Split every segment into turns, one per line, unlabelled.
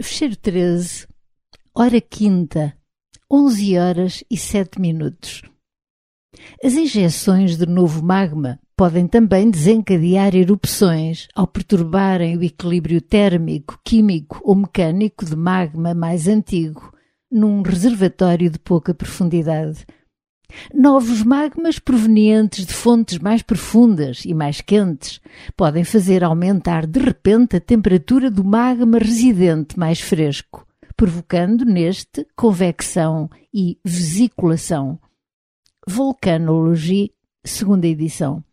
Fecheiro 13, hora quinta, 11h07. As injeções de novo magma podem também desencadear erupções ao perturbarem o equilíbrio térmico, químico ou mecânico de magma mais antigo, num reservatório de pouca profundidade. Novos magmas provenientes de fontes mais profundas e mais quentes podem fazer aumentar de repente a temperatura do magma residente mais fresco, provocando neste convecção e vesiculação. Volcanology, segunda edição.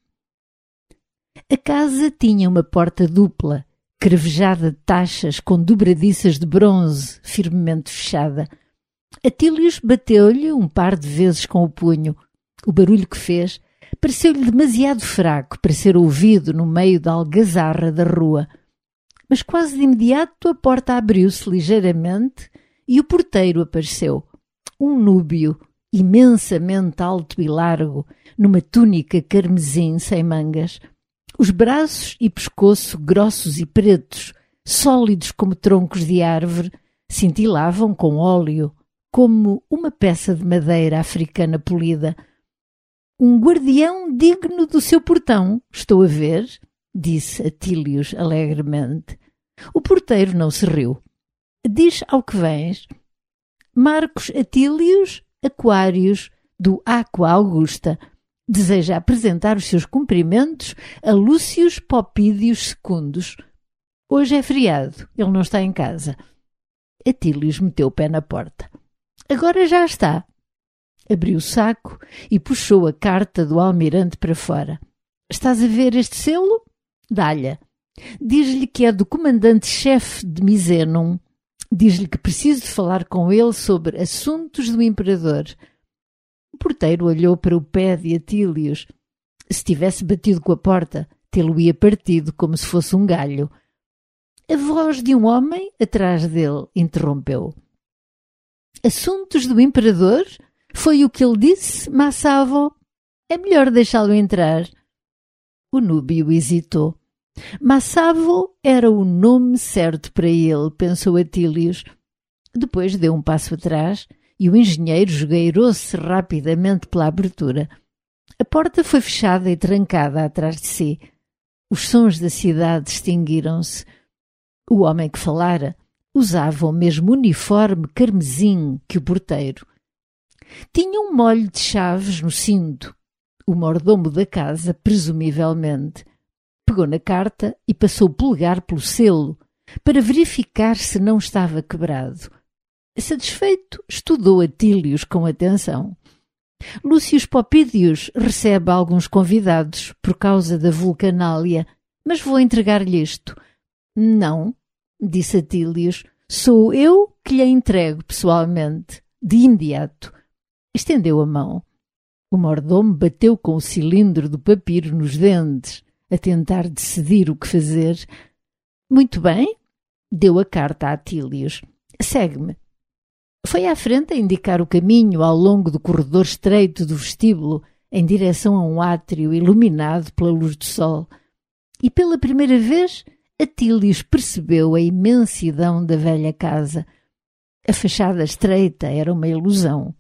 A casa tinha uma porta dupla, cravejada de taxas com dobradiças de bronze, firmemente fechada. Atílios bateu-lhe um par de vezes com o punho. O barulho que fez pareceu-lhe demasiado fraco para ser ouvido no meio da algazarra da rua. Mas quase de imediato a porta abriu-se ligeiramente e o porteiro apareceu. Um núbio, imensamente alto e largo, numa túnica carmesim sem mangas. Os braços e pescoço grossos e pretos, sólidos como troncos de árvore, cintilavam com óleo, como uma peça de madeira africana polida. Um guardião digno do seu portão, estou a ver, disse Atílios alegremente. O porteiro não se riu. Diz ao que vens. Marcos Atílios Aquários, do Aqua Augusta, deseja apresentar os seus cumprimentos a Lúcius Popídios Secundus. Hoje é feriado, ele não está em casa. Atílios meteu o pé na porta. Agora já está. Abriu o saco e puxou a carta do almirante para fora. Estás a ver este selo? Dá-lhe. Diz-lhe que é do comandante-chefe de Misenum. Diz-lhe que preciso de falar com ele sobre assuntos do imperador. O porteiro olhou para o pé de Atílios. Se tivesse batido com a porta, tê-lo-ia partido como se fosse um galho. A voz de um homem atrás dele interrompeu. Assuntos do imperador? Foi o que ele disse, Massavo? É melhor deixá-lo entrar. O núbio hesitou. Massavo era o nome certo para ele, pensou Atílios. Depois deu um passo atrás e o engenheiro esgueirou-se rapidamente pela abertura. A porta foi fechada e trancada atrás de si. Os sons da cidade extinguiram-se. O homem que falara usava o mesmo uniforme carmesim que o porteiro. Tinha um molho de chaves no cinto. O mordomo da casa, presumivelmente, pegou na carta e passou o polegar pelo selo para verificar se não estava quebrado. Satisfeito, estudou Atílios com atenção. Lúcius Popídios recebe alguns convidados por causa da vulcanália, mas vou entregar-lhe isto. Não, disse Atílios, sou eu que lhe entrego pessoalmente, de imediato. Estendeu a mão. O mordomo bateu com o cilindro do papiro nos dentes, a tentar decidir o que fazer. Muito bem, deu a carta a Atílios. Segue-me. Foi à frente a indicar o caminho ao longo do corredor estreito do vestíbulo, em direção a um átrio iluminado pela luz do sol. E pela primeira vez, Atílios percebeu a imensidão da velha casa. A fachada estreita era uma ilusão.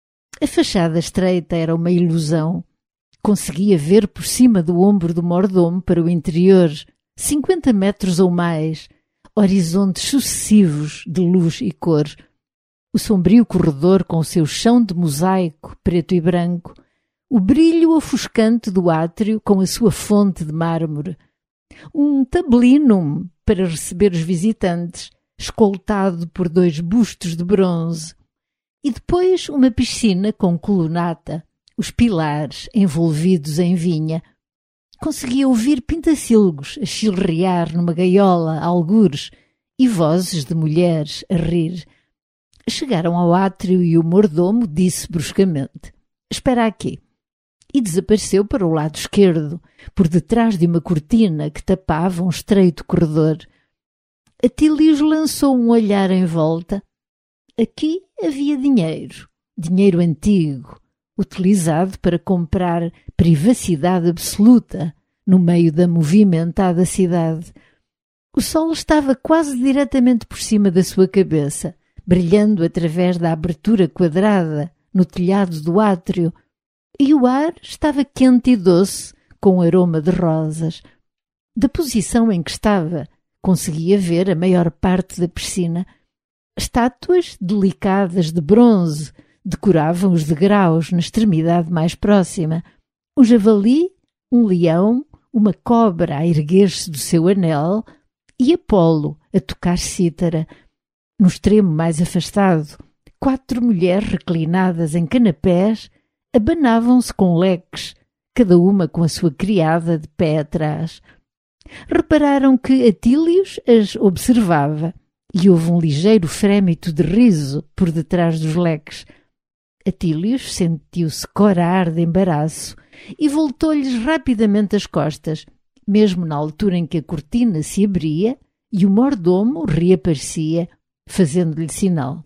Conseguia ver por cima do ombro do mordomo para o interior, 50 metros ou mais, horizontes sucessivos de luz e cor. O sombrio corredor com o seu chão de mosaico preto e branco, o brilho ofuscante do átrio com a sua fonte de mármore, um tablinum para receber os visitantes, escoltado por 2 bustos de bronze, e depois uma piscina com colunata, os pilares envolvidos em vinha. Conseguia ouvir pintacilgos a chilrear numa gaiola, algures, e vozes de mulheres a rir. Chegaram ao átrio e o mordomo disse bruscamente: espera aqui. E desapareceu para o lado esquerdo, por detrás de uma cortina que tapava um estreito corredor. Atílios lançou um olhar em volta. Aqui havia dinheiro antigo, utilizado para comprar privacidade absoluta no meio da movimentada cidade. O sol estava quase diretamente por cima da sua cabeça, brilhando através da abertura quadrada no telhado do átrio, e o ar estava quente e doce, com aroma de rosas. Da posição em que estava, conseguia ver a maior parte da piscina. Estátuas delicadas de bronze decoravam os degraus na extremidade mais próxima. Um javali, um leão, uma cobra a erguer-se do seu anel e Apolo a tocar cítara. No extremo mais afastado, 4 mulheres reclinadas em canapés abanavam-se com leques, cada uma com a sua criada de pé atrás. Repararam que Atílios as observava e houve um ligeiro frémito de riso por detrás dos leques. Atílios sentiu-se corar de embaraço e voltou-lhes rapidamente as costas, mesmo na altura em que a cortina se abria e o mordomo reaparecia, fazendo-lhe sinal.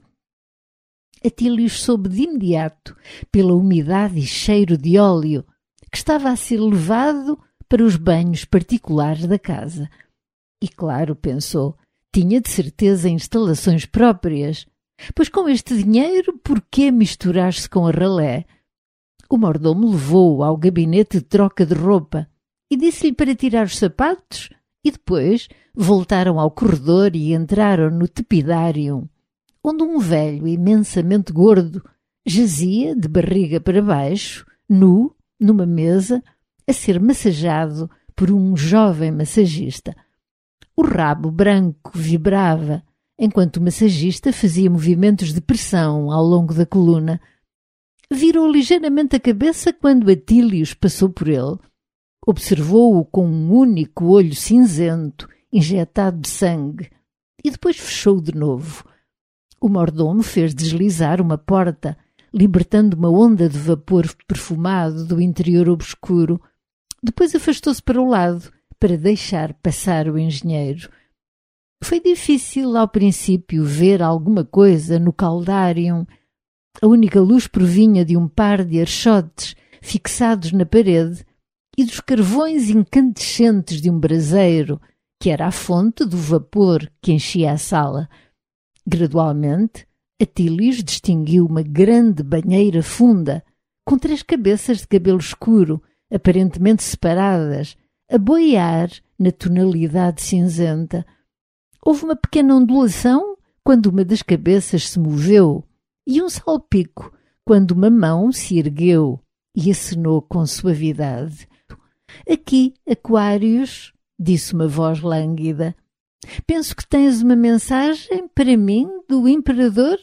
Atílios soube de imediato, pela umidade e cheiro de óleo, que estava a ser levado para os banhos particulares da casa. E claro, pensou, tinha de certeza instalações próprias, pois com este dinheiro por que misturar-se com a ralé? O mordomo levou-o ao gabinete de troca de roupa e disse-lhe para tirar os sapatos e depois voltaram ao corredor e entraram no tepidário, onde um velho imensamente gordo jazia de barriga para baixo, nu, numa mesa, a ser massageado por um jovem massagista. O rabo branco vibrava, enquanto o massagista fazia movimentos de pressão ao longo da coluna. Virou ligeiramente a cabeça quando Atílios passou por ele. Observou-o com um único olho cinzento, injetado de sangue, e depois fechou de novo. O mordomo fez deslizar uma porta, libertando uma onda de vapor perfumado do interior obscuro. Depois afastou-se para o lado, para deixar passar o engenheiro. Foi difícil ao princípio ver alguma coisa no caldário. A única luz provinha de um par de archotes fixados na parede e dos carvões incandescentes de um braseiro, que era a fonte do vapor que enchia a sala. Gradualmente, Atílios distinguiu uma grande banheira funda, com 3 cabeças de cabelo escuro, aparentemente separadas, a boiar na tonalidade cinzenta. Houve uma pequena ondulação quando uma das cabeças se moveu e um salpico quando uma mão se ergueu e acenou com suavidade. Aqui, Aquários, disse uma voz lânguida. Penso que tens uma mensagem para mim do imperador?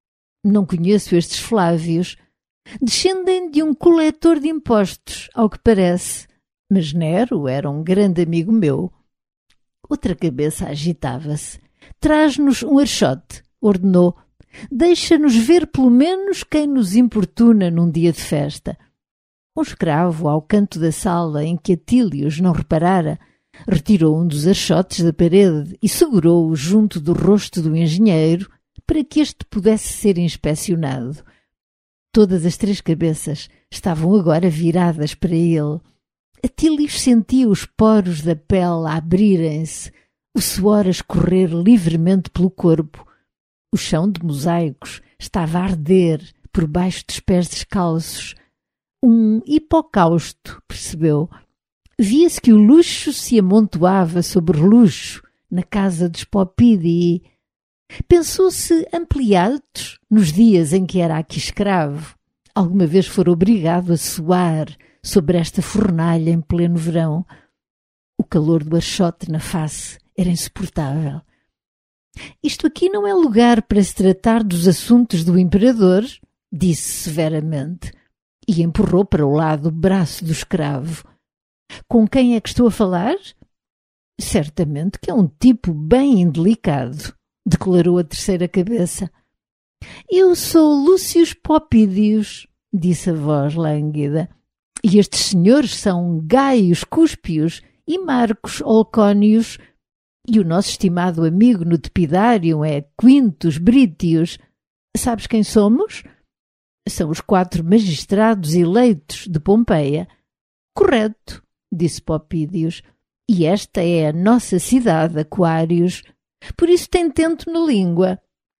Não conheço estes Flávios. Descendem de um coletor de impostos, ao que parece. Mas Nero era um grande amigo meu. Outra cabeça agitava-se. Traz-nos um archote, ordenou. Deixa-nos ver pelo menos quem nos importuna num dia de festa. Um escravo, ao canto da sala em que Atílios não reparara, retirou um dos archotes da parede e segurou-o junto do rosto do engenheiro para que este pudesse ser inspecionado. Todas as 3 cabeças estavam agora viradas para ele. Atílios sentia os poros da pele a abrirem-se, o suor a escorrer livremente pelo corpo. O chão de mosaicos estava a arder por baixo dos pés descalços. Um hipocausto, percebeu. Via-se que o luxo se amontoava sobre luxo na casa dos Popídii. Pensou-se ampliados nos dias em que era aqui escravo. Alguma vez fora obrigado a suar sobre esta fornalha em pleno verão. O calor do archote na face era insuportável. Isto aqui não é lugar para se tratar dos assuntos do imperador, disse severamente, e empurrou para o lado o braço do escravo. Com quem é que estou a falar? Certamente que é um tipo bem indelicado, declarou a terceira cabeça. Eu sou Lúcio Popídios, disse a voz lânguida, e estes senhores são Gaius Cúspios e Marcos Olcónios, e o nosso estimado amigo no tepidário é Quintus Brítios. Sabes quem somos? São os 4 magistrados eleitos de Pompeia. Correto, disse Popídios. E esta é a nossa cidade, Aquários, por isso tem tento na língua.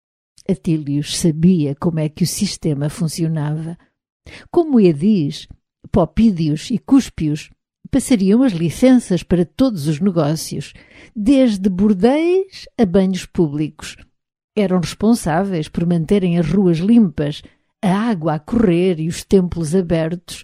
Atílios sabia como é que o sistema funcionava. Como Edis, Popídios e Cúspios passariam as licenças para todos os negócios, desde bordéis a banhos públicos. Eram responsáveis por manterem as ruas limpas, a água a correr e os templos abertos.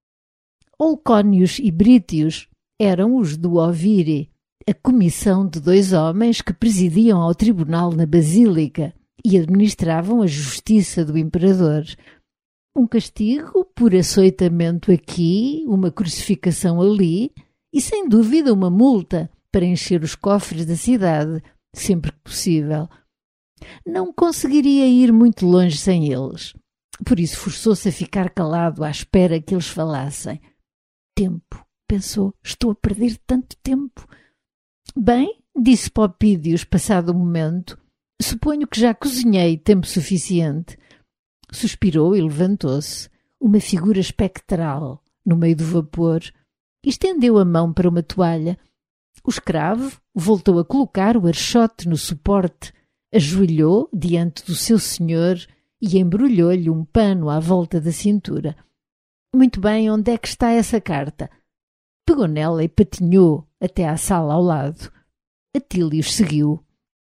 Olcónios e Brítios eram os do Ovire, a comissão de 2 homens que presidiam ao tribunal na Basílica e administravam a justiça do imperador. Um castigo por açoitamento aqui, uma crucificação ali e, sem dúvida, uma multa para encher os cofres da cidade, sempre que possível. Não conseguiria ir muito longe sem eles. Por isso forçou-se a ficar calado à espera que eles falassem. Tempo, pensou, estou a perder tanto tempo. Bem, disse Popídios, passado um momento, suponho que já cozinhei tempo suficiente. Suspirou e levantou-se, uma figura espectral, no meio do vapor, e estendeu a mão para uma toalha. O escravo voltou a colocar o archote no suporte, ajoelhou diante do seu senhor e embrulhou-lhe um pano à volta da cintura. Muito bem, onde é que está essa carta? Pegou nela e patinhou até à sala ao lado. Atílios seguiu.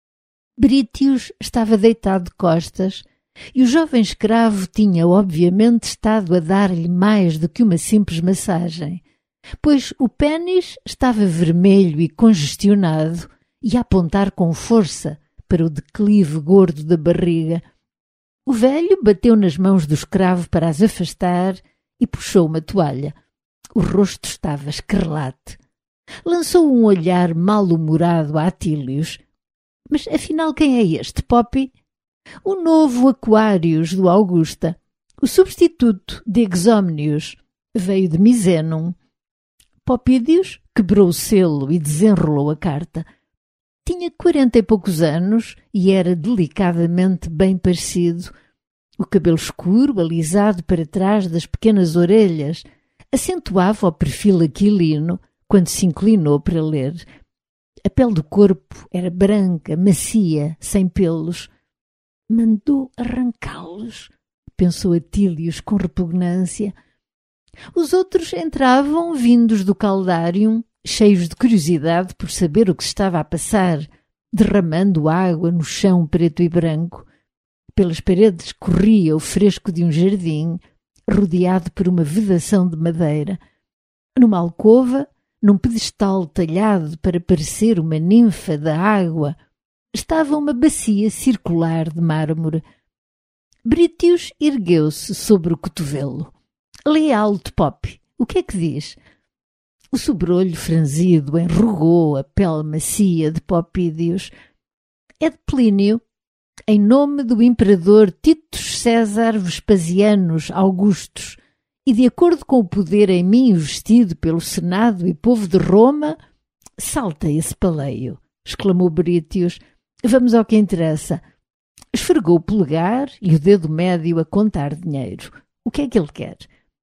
Brítios estava deitado de costas e o jovem escravo tinha obviamente estado a dar-lhe mais do que uma simples massagem, pois o pênis estava vermelho e congestionado e a apontar com força para o declive gordo da barriga. O velho bateu nas mãos do escravo para as afastar e puxou uma toalha. O rosto estava escarlate. Lançou um olhar mal-humorado a Atílios. Mas afinal quem é este, Poppy? O novo Aquários do Augusta, o substituto de Exómnios, veio de Misenum. Popídios quebrou o selo e desenrolou a carta. Tinha 40 e poucos anos e era delicadamente bem parecido. O cabelo escuro, alisado para trás das pequenas orelhas, acentuava o perfil aquilino quando se inclinou para ler. A pele do corpo era branca, macia, sem pelos. Mandou arrancá-los, pensou Atílios com repugnância. Os outros entravam vindos do caldário, cheios de curiosidade por saber o que se estava a passar, derramando água no chão preto e branco. Pelas paredes corria o fresco de um jardim, rodeado por uma vedação de madeira. Numa alcova, num pedestal talhado para parecer uma ninfa da água, estava uma bacia circular de mármore. Brítios ergueu-se sobre o cotovelo. Lê alto, Poppy. O que é que diz? O sobrolho franzido enrugou a pele macia de Popídios. É de Plínio, em nome do imperador Titus César Vespasianos Augustus, e de acordo com o poder em mim investido pelo Senado e povo de Roma, salta esse paleio, exclamou Brítios. Vamos ao que interessa. Esfregou o polegar e o dedo médio a contar dinheiro. O que é que ele quer?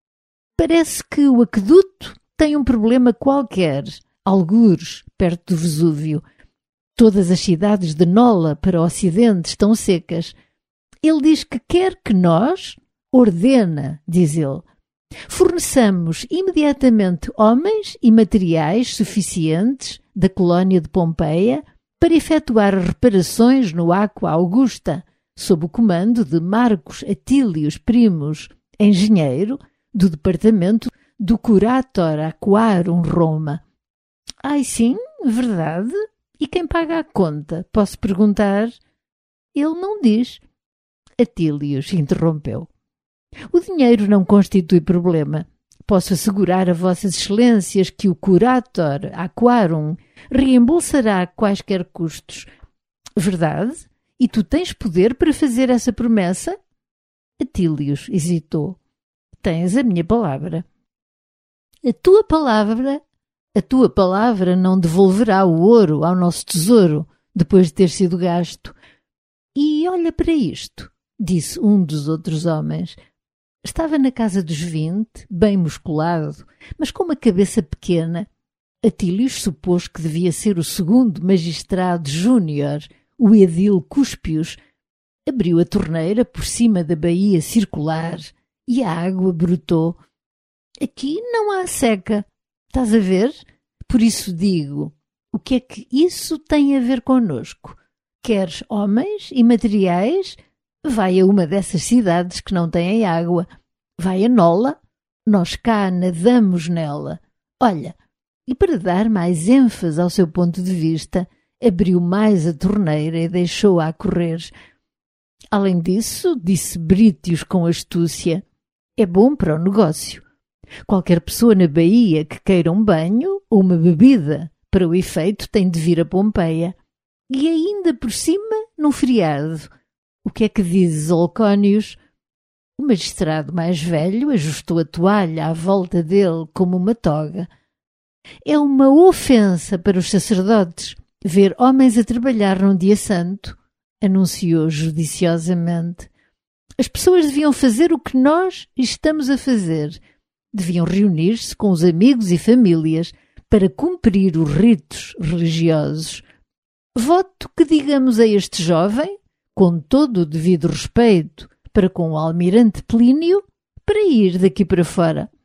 Parece que o aqueduto tem um problema qualquer, algures, perto do Vesúvio. Todas as cidades de Nola para o ocidente estão secas. Ele diz que quer que nós, ordena, diz ele, forneçamos imediatamente homens e materiais suficientes da colónia de Pompeia para efetuar reparações no Aqua Augusta, sob o comando de Marcos Atílios Primus, engenheiro do departamento do Curator Aquarum Roma. Ai sim, verdade? E quem paga a conta? Posso perguntar? Ele não diz. Atílios interrompeu. O dinheiro não constitui problema. Posso assegurar a vossas excelências que o Curator Aquarum reembolsará quaisquer custos. Verdade? E tu tens poder para fazer essa promessa? Atílios hesitou. Tens a minha palavra. A tua palavra não devolverá o ouro ao nosso tesouro depois de ter sido gasto. E olha para isto, disse um dos outros homens. Estava na casa dos 20, bem musculado, mas com uma cabeça pequena. Atílios supôs que devia ser o segundo magistrado júnior, o edil Cúspios. Abriu a torneira por cima da baía circular e a água brotou. Aqui não há seca, estás a ver? Por isso digo, o que é que isso tem a ver connosco? Queres homens e materiais? Vai a uma dessas cidades que não têm água. Vai a Nola, nós cá nadamos nela. Olha, e para dar mais ênfase ao seu ponto de vista, abriu mais a torneira e deixou-a a correr. Além disso, disse Brítios com astúcia, é bom para o negócio. Qualquer pessoa na Baía que queira um banho ou uma bebida para o efeito tem de vir a Pompeia. E ainda por cima, num feriado. O que é que dizes, Olcónios? O magistrado mais velho ajustou a toalha à volta dele como uma toga. É uma ofensa para os sacerdotes ver homens a trabalhar num dia santo, anunciou judiciosamente. As pessoas deviam fazer o que nós estamos a fazer. Deviam reunir-se com os amigos e famílias para cumprir os ritos religiosos. Voto que digamos a este jovem, com todo o devido respeito para com o almirante Plínio, para ir daqui para fora.